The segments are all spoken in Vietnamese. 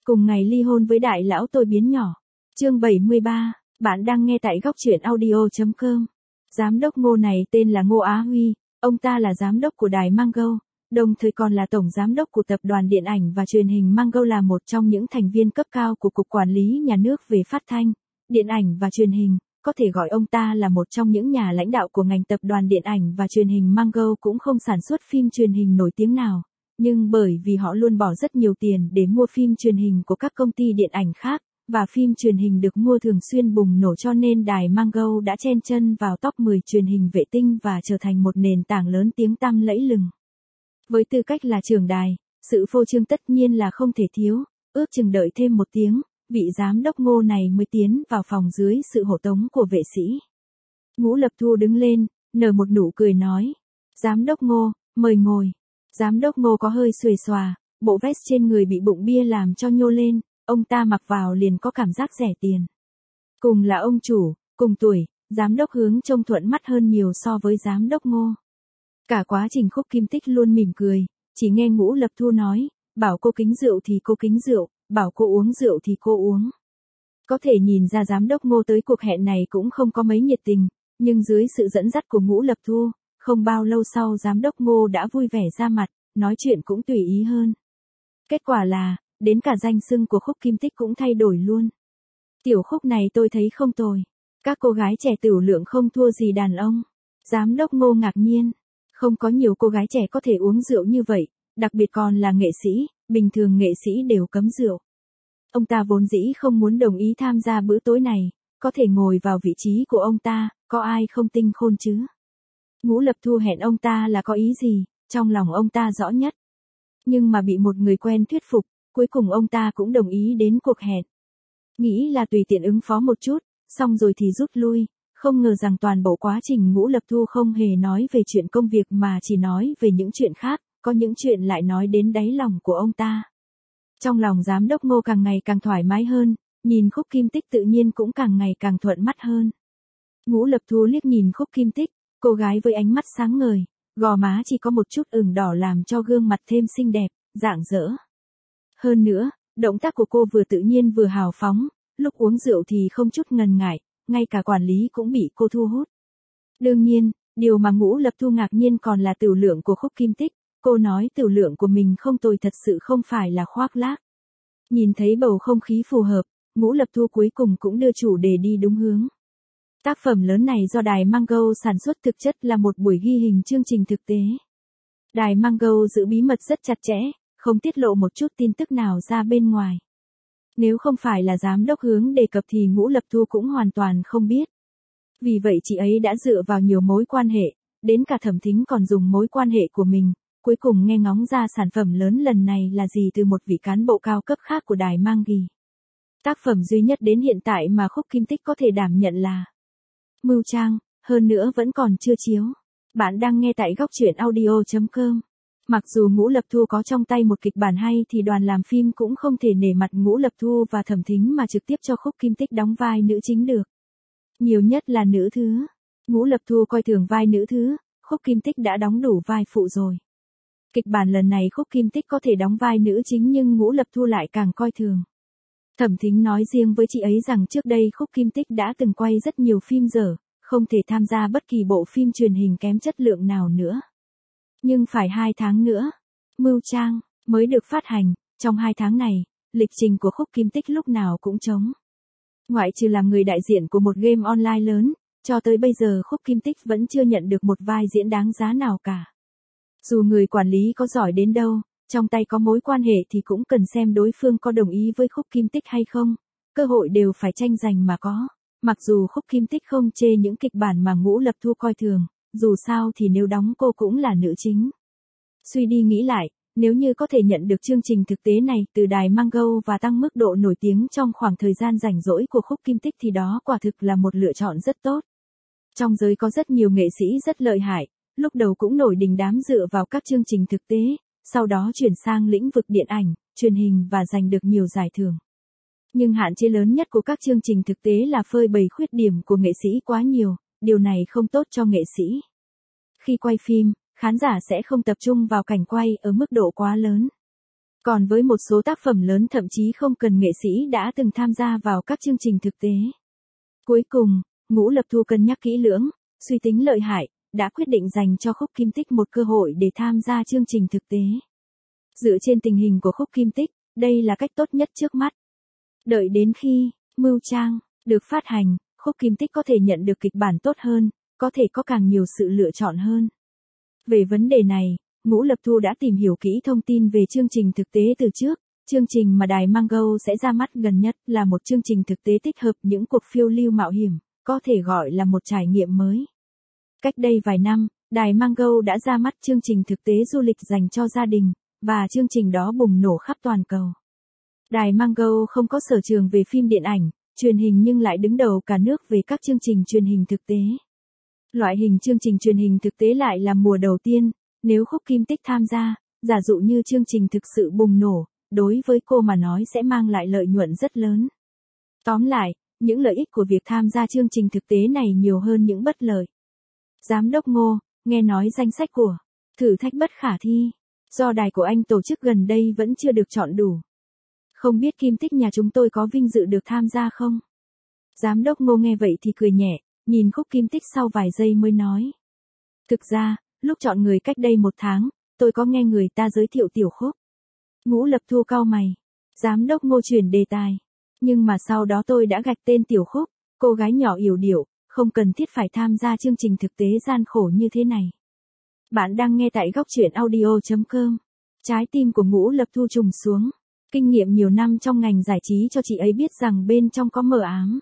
Cùng ngày ly hôn với đại lão tôi biến nhỏ. Chương 73, bạn đang nghe tại góc truyện audio.com. Giám đốc Ngô này tên là Ngô Á Huy, ông ta là giám đốc của đài Mango, đồng thời còn là tổng giám đốc của tập đoàn điện ảnh và truyền hình Mango, là một trong những thành viên cấp cao của Cục Quản lý Nhà nước về Phát thanh, Điện ảnh và Truyền hình. Có thể gọi ông ta là một trong những nhà lãnh đạo của ngành tập đoàn điện ảnh và truyền hình. Mango cũng không sản xuất phim truyền hình nổi tiếng nào, nhưng bởi vì họ luôn bỏ rất nhiều tiền để mua phim truyền hình của các công ty điện ảnh khác, và phim truyền hình được mua thường xuyên bùng nổ, cho nên đài Mango đã chen chân vào top 10 truyền hình vệ tinh và trở thành một nền tảng lớn tiếng tăm lẫy lừng. Với tư cách là trưởng đài, sự phô trương tất nhiên là không thể thiếu. Ước chừng đợi thêm một tiếng, vị giám đốc Ngô này mới tiến vào phòng dưới sự hộ tống của vệ sĩ. Ngũ Lập Thu đứng lên, nở một nụ cười nói: "Giám đốc Ngô, mời ngồi." Giám đốc Ngô có hơi xuề xòa, bộ vest trên người bị bụng bia làm cho nhô lên, ông ta mặc vào liền có cảm giác rẻ tiền. Cùng là ông chủ, cùng tuổi, giám đốc Hướng trông thuận mắt hơn nhiều so với giám đốc Ngô. Cả quá trình Khúc Kim Tích luôn mỉm cười, chỉ nghe Ngũ Lập Thu nói: "Bảo cô kính rượu thì cô kính rượu, bảo cô uống rượu thì cô uống." Có thể nhìn ra giám đốc Ngô tới cuộc hẹn này cũng không có mấy nhiệt tình, nhưng dưới sự dẫn dắt của Ngũ Lập Thu, không bao lâu sau giám đốc Ngô đã vui vẻ ra mặt, nói chuyện cũng tùy ý hơn. Kết quả là, đến cả danh xưng của Khúc Kim Tích cũng thay đổi luôn. "Tiểu Khúc này tôi thấy không tồi. Các cô gái trẻ tửu lượng không thua gì đàn ông." Giám đốc Ngô ngạc nhiên. Không có nhiều cô gái trẻ có thể uống rượu như vậy, đặc biệt còn là nghệ sĩ, bình thường nghệ sĩ đều cấm rượu. Ông ta vốn dĩ không muốn đồng ý tham gia bữa tối này, có thể ngồi vào vị trí của ông ta, có ai không tinh khôn chứ? Ngũ Lập Thu hẹn ông ta là có ý gì, trong lòng ông ta rõ nhất. Nhưng mà bị một người quen thuyết phục, cuối cùng ông ta cũng đồng ý đến cuộc hẹn. Nghĩ là tùy tiện ứng phó một chút, xong rồi thì rút lui, không ngờ rằng toàn bộ quá trình Ngũ Lập Thu không hề nói về chuyện công việc mà chỉ nói về những chuyện khác, có những chuyện lại nói đến đáy lòng của ông ta. Trong lòng giám đốc Ngô càng ngày càng thoải mái hơn, nhìn Khúc Kim Tích tự nhiên cũng càng ngày càng thuận mắt hơn. Ngũ Lập Thu liếc nhìn Khúc Kim Tích, cô gái với ánh mắt sáng ngời, gò má chỉ có một chút ửng đỏ làm cho gương mặt thêm xinh đẹp, rạng rỡ. Hơn nữa, động tác của cô vừa tự nhiên vừa hào phóng, lúc uống rượu thì không chút ngần ngại, ngay cả quản lý cũng bị cô thu hút. Đương nhiên, điều mà Ngũ Lập Thu ngạc nhiên còn là tửu lượng của Khúc Kim Tích. Cô nói tửu lượng của mình không tồi, thật sự không phải là khoác lác. Nhìn thấy bầu không khí phù hợp, Ngũ Lập Thu cuối cùng cũng đưa chủ đề đi đúng hướng. Tác phẩm lớn này do đài Mango sản xuất, thực chất là một buổi ghi hình chương trình thực tế. Đài Mango giữ bí mật rất chặt chẽ, không tiết lộ một chút tin tức nào ra bên ngoài. Nếu không phải là giám đốc Hướng đề cập thì Ngũ Lập Thu cũng hoàn toàn không biết. Vì vậy chị ấy đã dựa vào nhiều mối quan hệ, đến cả Thẩm Thính còn dùng mối quan hệ của mình, cuối cùng nghe ngóng ra sản phẩm lớn lần này là gì từ một vị cán bộ cao cấp khác của đài Mango. Tác phẩm duy nhất đến hiện tại mà Khúc Kim Tích có thể đảm nhận là Mưu Trang, hơn nữa vẫn còn chưa chiếu. Bạn đang nghe tại góc truyện audio.com. Mặc dù Ngũ Lập Thu có trong tay một kịch bản hay thì đoàn làm phim cũng không thể nể mặt Ngũ Lập Thu và Thẩm Thính mà trực tiếp cho Khúc Kim Tích đóng vai nữ chính được. Nhiều nhất là nữ thứ. Ngũ Lập Thu coi thường vai nữ thứ, Khúc Kim Tích đã đóng đủ vai phụ rồi. Kịch bản lần này Khúc Kim Tích có thể đóng vai nữ chính nhưng Ngũ Lập Thu lại càng coi thường. Thẩm Thính nói riêng với chị ấy rằng trước đây Khúc Kim Tích đã từng quay rất nhiều phim dở, không thể tham gia bất kỳ bộ phim truyền hình kém chất lượng nào nữa. Nhưng phải 2 tháng nữa, Mưu Trang mới được phát hành, trong 2 tháng này, lịch trình của Khúc Kim Tích lúc nào cũng trống. Ngoại trừ làm người đại diện của một game online lớn, cho tới bây giờ Khúc Kim Tích vẫn chưa nhận được một vai diễn đáng giá nào cả. Dù người quản lý có giỏi đến đâu, trong tay có mối quan hệ thì cũng cần xem đối phương có đồng ý với Khúc Kim Tích hay không, cơ hội đều phải tranh giành mà có. Mặc dù Khúc Kim Tích không chê những kịch bản mà Ngũ Lập Thu coi thường, dù sao thì nếu đóng cô cũng là nữ chính. Suy đi nghĩ lại, nếu như có thể nhận được chương trình thực tế này từ đài Mango và tăng mức độ nổi tiếng trong khoảng thời gian rảnh rỗi của Khúc Kim Tích thì đó quả thực là một lựa chọn rất tốt. Trong giới có rất nhiều nghệ sĩ rất lợi hại, lúc đầu cũng nổi đình đám dựa vào các chương trình thực tế, sau đó chuyển sang lĩnh vực điện ảnh, truyền hình và giành được nhiều giải thưởng. Nhưng hạn chế lớn nhất của các chương trình thực tế là phơi bày khuyết điểm của nghệ sĩ quá nhiều, điều này không tốt cho nghệ sĩ. Khi quay phim, khán giả sẽ không tập trung vào cảnh quay ở mức độ quá lớn. Còn với một số tác phẩm lớn thậm chí không cần nghệ sĩ đã từng tham gia vào các chương trình thực tế. Cuối cùng, Ngũ Lập Thu cân nhắc kỹ lưỡng, suy tính lợi hại, đã quyết định dành cho Khúc Kim Tích một cơ hội để tham gia chương trình thực tế. Dựa trên tình hình của Khúc Kim Tích, đây là cách tốt nhất trước mắt. Đợi đến khi Mưu Trang được phát hành, Khúc Kim Tích có thể nhận được kịch bản tốt hơn, có thể có càng nhiều sự lựa chọn hơn. Về vấn đề này, Ngũ Lập Thu đã tìm hiểu kỹ thông tin về chương trình thực tế từ trước. Chương trình mà đài Mango sẽ ra mắt gần nhất là một chương trình thực tế tích hợp những cuộc phiêu lưu mạo hiểm, có thể gọi là một trải nghiệm mới. Cách đây vài năm, đài Mango đã ra mắt chương trình thực tế du lịch dành cho gia đình, và chương trình đó bùng nổ khắp toàn cầu. Đài Mango không có sở trường về phim điện ảnh, truyền hình nhưng lại đứng đầu cả nước về các chương trình truyền hình thực tế. Loại hình chương trình truyền hình thực tế lại là mùa đầu tiên, nếu Khúc Kim Tích tham gia, giả dụ như chương trình thực sự bùng nổ, đối với cô mà nói sẽ mang lại lợi nhuận rất lớn. Tóm lại, những lợi ích của việc tham gia chương trình thực tế này nhiều hơn những bất lợi. Giám đốc Ngô, nghe nói danh sách của thử thách bất khả thi do đài của anh tổ chức gần đây vẫn chưa được chọn đủ. Không biết Kim Tích nhà chúng tôi có vinh dự được tham gia không? Giám đốc Ngô nghe vậy thì cười nhẹ, nhìn Khúc Kim Tích sau vài giây mới nói. Thực ra, lúc chọn người cách đây 1 tháng, tôi có nghe người ta giới thiệu Tiểu Khúc. Ngũ Lập Thu cau mày. Giám đốc Ngô chuyển đề tài. Nhưng mà sau đó tôi đã gạch tên Tiểu Khúc, cô gái nhỏ yểu điệu, không cần thiết phải tham gia chương trình thực tế gian khổ như thế này. Bạn đang nghe tại góc truyện audio.com. Trái tim của Ngũ Lập Thu trùng xuống. Kinh nghiệm nhiều năm trong ngành giải trí cho chị ấy biết rằng bên trong có mờ ám.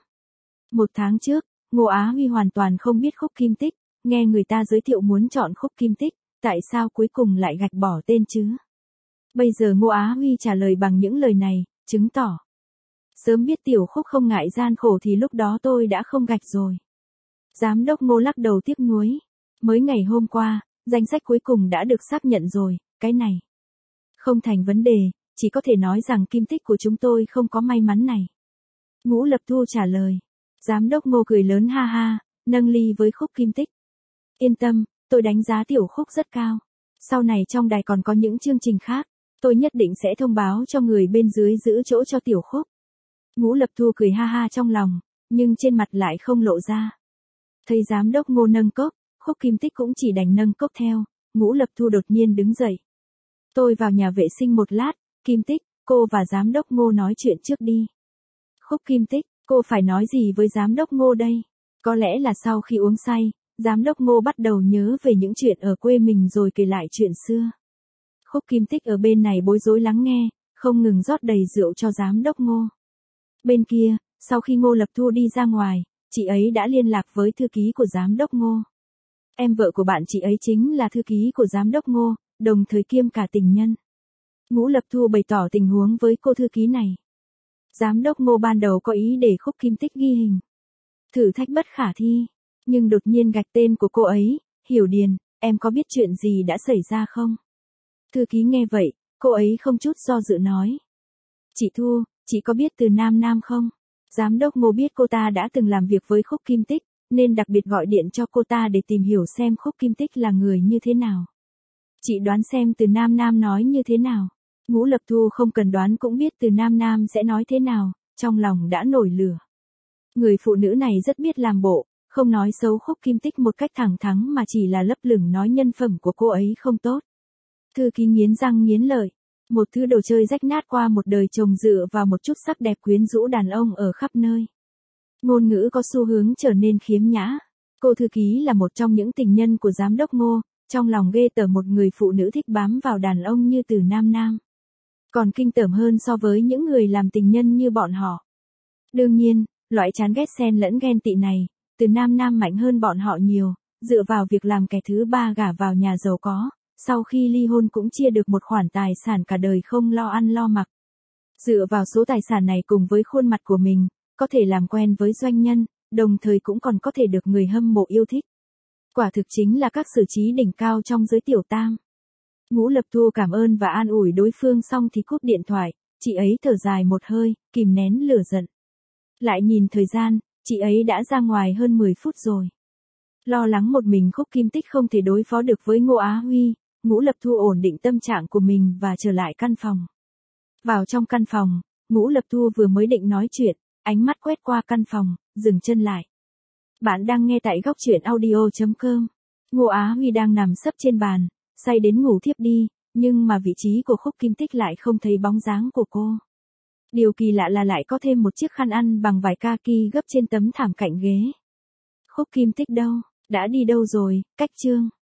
1 tháng trước, Ngô Á Huy hoàn toàn không biết Khúc Kim Tích, nghe người ta giới thiệu muốn chọn Khúc Kim Tích, tại sao cuối cùng lại gạch bỏ tên chứ? Bây giờ Ngô Á Huy trả lời bằng những lời này, chứng tỏ. Sớm biết Tiểu Khúc không ngại gian khổ thì lúc đó tôi đã không gạch rồi. Giám đốc Ngô lắc đầu tiếc nuối. Mới ngày hôm qua, danh sách cuối cùng đã được xác nhận rồi, cái này không thành vấn đề, chỉ có thể nói rằng Kim Tích của chúng tôi không có may mắn này. Ngũ Lập Thu trả lời. Giám đốc Ngô cười lớn ha ha, nâng ly với Khúc Kim Tích. Yên tâm, tôi đánh giá Tiểu Khúc rất cao. Sau này trong đài còn có những chương trình khác, tôi nhất định sẽ thông báo cho người bên dưới giữ chỗ cho Tiểu Khúc. Ngũ Lập Thu cười ha ha trong lòng, nhưng trên mặt lại không lộ ra. Thấy giám đốc Ngô nâng cốc, Khúc Kim Tích cũng chỉ đành nâng cốc theo. Ngũ Lập Thu đột nhiên đứng dậy. Tôi vào nhà vệ sinh một lát, Kim Tích, cô và giám đốc Ngô nói chuyện trước đi. Khúc Kim Tích, cô phải nói gì với giám đốc Ngô đây? Có lẽ là sau khi uống say, giám đốc Ngô bắt đầu nhớ về những chuyện ở quê mình rồi kể lại chuyện xưa. Khúc Kim Tích ở bên này bối rối lắng nghe, không ngừng rót đầy rượu cho giám đốc Ngô. Bên kia, sau khi Ngô Lập Thu đi ra ngoài, chị ấy đã liên lạc với thư ký của giám đốc Ngô. Em vợ của bạn chị ấy chính là thư ký của giám đốc Ngô, đồng thời kiêm cả tình nhân. Ngũ Lập Thu bày tỏ tình huống với cô thư ký này. Giám đốc Ngô ban đầu có ý để Khúc Kim Tích ghi hình thử thách bất khả thi, nhưng đột nhiên gạch tên của cô ấy. Hiểu Điền, em có biết chuyện gì đã xảy ra không? Thư ký nghe vậy, cô ấy không chút do dự nói. Chị Thu, chị có biết Từ Nam Nam không? Giám đốc Ngô biết cô ta đã từng làm việc với Khúc Kim Tích, nên đặc biệt gọi điện cho cô ta để tìm hiểu xem Khúc Kim Tích là người như thế nào. Chị đoán xem Từ Nam Nam nói như thế nào. Ngũ Lập Thu không cần đoán cũng biết Từ Nam Nam sẽ nói thế nào, trong lòng đã nổi lửa. Người phụ nữ này rất biết làm bộ, không nói xấu Khúc Kim Tích một cách thẳng thắn mà chỉ là lấp lửng nói nhân phẩm của cô ấy không tốt. Thư ký nghiến răng nghiến lợi. Một thứ đồ chơi rách nát qua một đời chồng dựa vào một chút sắc đẹp quyến rũ đàn ông ở khắp nơi. Ngôn ngữ có xu hướng trở nên khiếm nhã. Cô thư ký là một trong những tình nhân của giám đốc Ngô, trong lòng ghê tởm một người phụ nữ thích bám vào đàn ông như Từ Nam Nam. Còn kinh tởm hơn so với những người làm tình nhân như bọn họ. Đương nhiên, loại chán ghét xen lẫn ghen tị này, Từ Nam Nam mạnh hơn bọn họ nhiều, dựa vào việc làm kẻ thứ ba gả vào nhà giàu có, sau khi ly hôn cũng chia được một khoản tài sản cả đời không lo ăn lo mặc. Dựa vào số tài sản này cùng với khuôn mặt của mình, có thể làm quen với doanh nhân, đồng thời cũng còn có thể được người hâm mộ yêu thích. Quả thực chính là các xử trí đỉnh cao trong giới tiểu tam. Ngũ Lập Thu cảm ơn và an ủi đối phương xong thì cúp điện thoại, chị ấy thở dài một hơi, kìm nén lửa giận. Lại nhìn thời gian, chị ấy đã ra ngoài hơn 10 phút rồi. Lo lắng một mình Khúc Kim Tích không thể đối phó được với Ngô Á Huy, Ngũ Lập Thu ổn định tâm trạng của mình và trở lại căn phòng. Vào trong căn phòng, Ngũ Lập Thu vừa mới định nói chuyện, ánh mắt quét qua căn phòng, dừng chân lại. Bạn đang nghe tại góc truyện audio.com. Ngô Á Huy đang nằm sấp trên bàn, say đến ngủ thiếp đi, nhưng mà vị trí của Khúc Kim Tích lại không thấy bóng dáng của cô. Điều kỳ lạ là lại có thêm một chiếc khăn ăn bằng vải kaki gấp trên tấm thảm cạnh ghế. Khúc Kim Tích đâu? Đã đi đâu rồi? Cách chương.